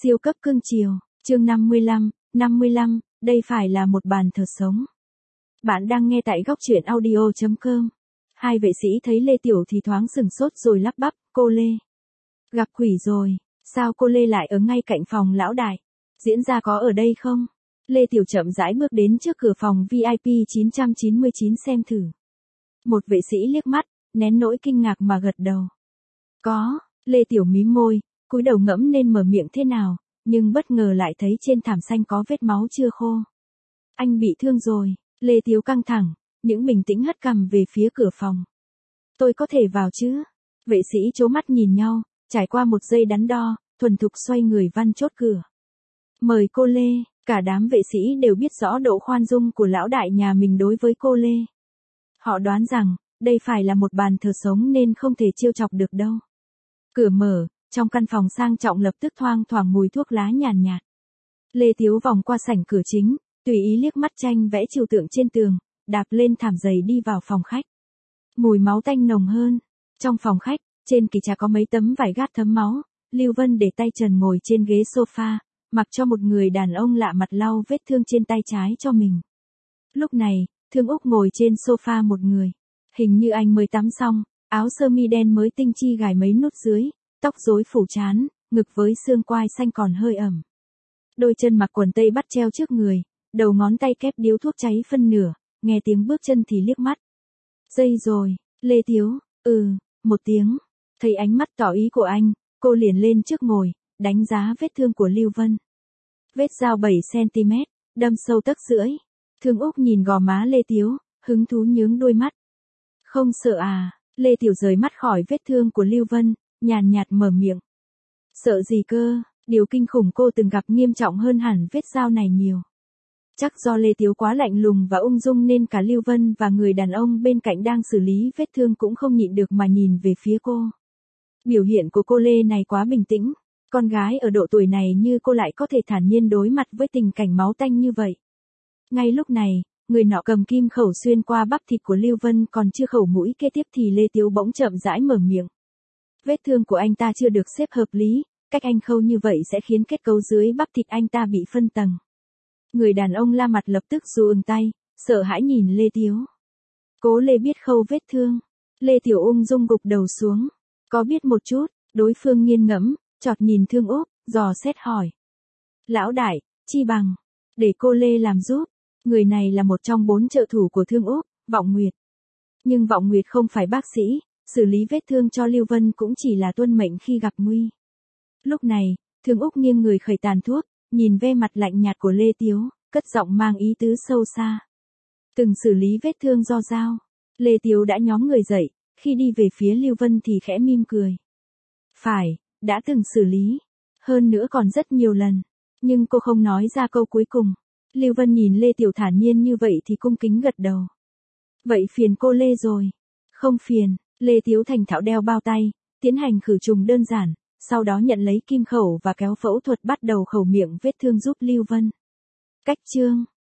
Siêu cấp cưng chiều, chương 55, đây phải là một bàn thờ sống. Bạn đang nghe tại góc truyện audio.com. Hai vệ sĩ thấy Lê Tiểu thì thoáng sừng sốt rồi lắp bắp, cô Lê. Gặp quỷ rồi, sao cô Lê lại ở ngay cạnh phòng lão đại? Diễn ra có ở đây không? Lê Tiểu chậm rãi bước đến trước cửa phòng VIP 999 xem thử. Một vệ sĩ liếc mắt, nén nỗi kinh ngạc mà gật đầu. Có, Lê Tiểu mím môi, cúi đầu ngẫm nên mở miệng thế nào, nhưng bất ngờ lại thấy trên thảm xanh có vết máu chưa khô. Anh bị thương rồi, Lê Tiểu căng thẳng, những bình tĩnh hất cằm về phía cửa phòng. Tôi có thể vào chứ? Vệ sĩ chố mắt nhìn nhau, trải qua một giây đắn đo, thuần thục xoay người văn chốt cửa. Mời cô Lê, cả đám vệ sĩ đều biết rõ độ khoan dung của lão đại nhà mình đối với cô Lê. Họ đoán rằng, đây phải là một bàn thờ sống nên không thể trêu chọc được đâu. Cửa mở, trong căn phòng sang trọng lập tức thoang thoảng mùi thuốc lá nhàn nhạt. Lê Tiếu vòng qua sảnh cửa chính, tùy ý liếc mắt tranh vẽ trừu tượng trên tường, đạp lên thảm dày đi vào phòng khách. Mùi máu tanh nồng hơn. Trong phòng khách, trên kỷ trà có mấy tấm vải gát thấm máu, Lưu Vân để tay trần ngồi trên ghế sofa, mặc cho một người đàn ông lạ mặt lau vết thương trên tay trái cho mình. Lúc này, Thương Úc ngồi trên sofa một người. Hình như anh mới tắm xong, áo sơ mi đen mới tinh chi gài mấy nút dưới, tóc rối phủ trán, ngực với xương quai xanh còn hơi ẩm. Đôi chân mặc quần tây bắt treo trước người, đầu ngón tay kép điếu thuốc cháy phân nửa, nghe tiếng bước chân thì liếc mắt. Dây rồi, Lê Tiếu, một tiếng. Thấy ánh mắt tỏ ý của anh, cô liền lên trước ngồi, đánh giá vết thương của Lưu Vân. Vết dao 7cm, đâm sâu tấc rưỡi. Thương Úc nhìn gò má Lê Tiếu, hứng thú nhướng đôi mắt. Không sợ à? Lê Tiểu rời mắt khỏi vết thương của Lưu Vân, nhàn nhạt mở miệng. Sợ gì cơ, điều kinh khủng cô từng gặp nghiêm trọng hơn hẳn vết dao này nhiều. Chắc do Lê Tiếu quá lạnh lùng và ung dung nên cả Lưu Vân và người đàn ông bên cạnh đang xử lý vết thương cũng không nhịn được mà nhìn về phía cô. Biểu hiện của cô Lê này quá bình tĩnh, con gái ở độ tuổi này như cô lại có thể thản nhiên đối mặt với tình cảnh máu tanh như vậy. Ngay lúc này, người nọ cầm kim khẩu xuyên qua bắp thịt của Lưu Vân còn chưa khẩu mũi kế tiếp thì Lê Tiếu bỗng chậm rãi mở miệng. Vết thương của anh ta chưa được xếp hợp lý, cách anh khâu như vậy sẽ khiến kết cấu dưới bắp thịt anh ta bị phân tầng. Người đàn ông la mặt lập tức giơ tay, sợ hãi nhìn Lê Tiếu. Cố Lê biết khâu vết thương. Lê Tiểu ung dung gục đầu xuống. Có biết một chút, đối phương nghiêng ngẫm, chọt nhìn Thương Úc, dò xét hỏi. Lão đại, chi bằng, để cô Lê làm giúp. Người này là một trong 4 trợ thủ của Thương Úc, Vọng Nguyệt. Nhưng Vọng Nguyệt không phải bác sĩ, xử lý vết thương cho Lưu Vân cũng chỉ là tuân mệnh khi gặp nguy. Lúc này, Thương Úc nghiêng người khởi tàn thuốc, nhìn ve mặt lạnh nhạt của Lê Tiếu, cất giọng mang ý tứ sâu xa. Từng xử lý vết thương do dao. Lê Tiếu đã nhóm người dậy, khi đi về phía Lưu Vân thì khẽ mỉm cười. Phải, đã từng xử lý. Hơn nữa còn rất nhiều lần. Nhưng cô không nói ra câu cuối cùng. Lưu Vân nhìn Lê Tiểu thản nhiên như vậy thì cung kính gật đầu. Vậy phiền cô Lê rồi. Không phiền, Lê Tiếu thành thạo đeo bao tay, tiến hành khử trùng đơn giản, sau đó nhận lấy kim khẩu và kéo phẫu thuật bắt đầu khâu miệng vết thương giúp Lưu Vân. Cách chương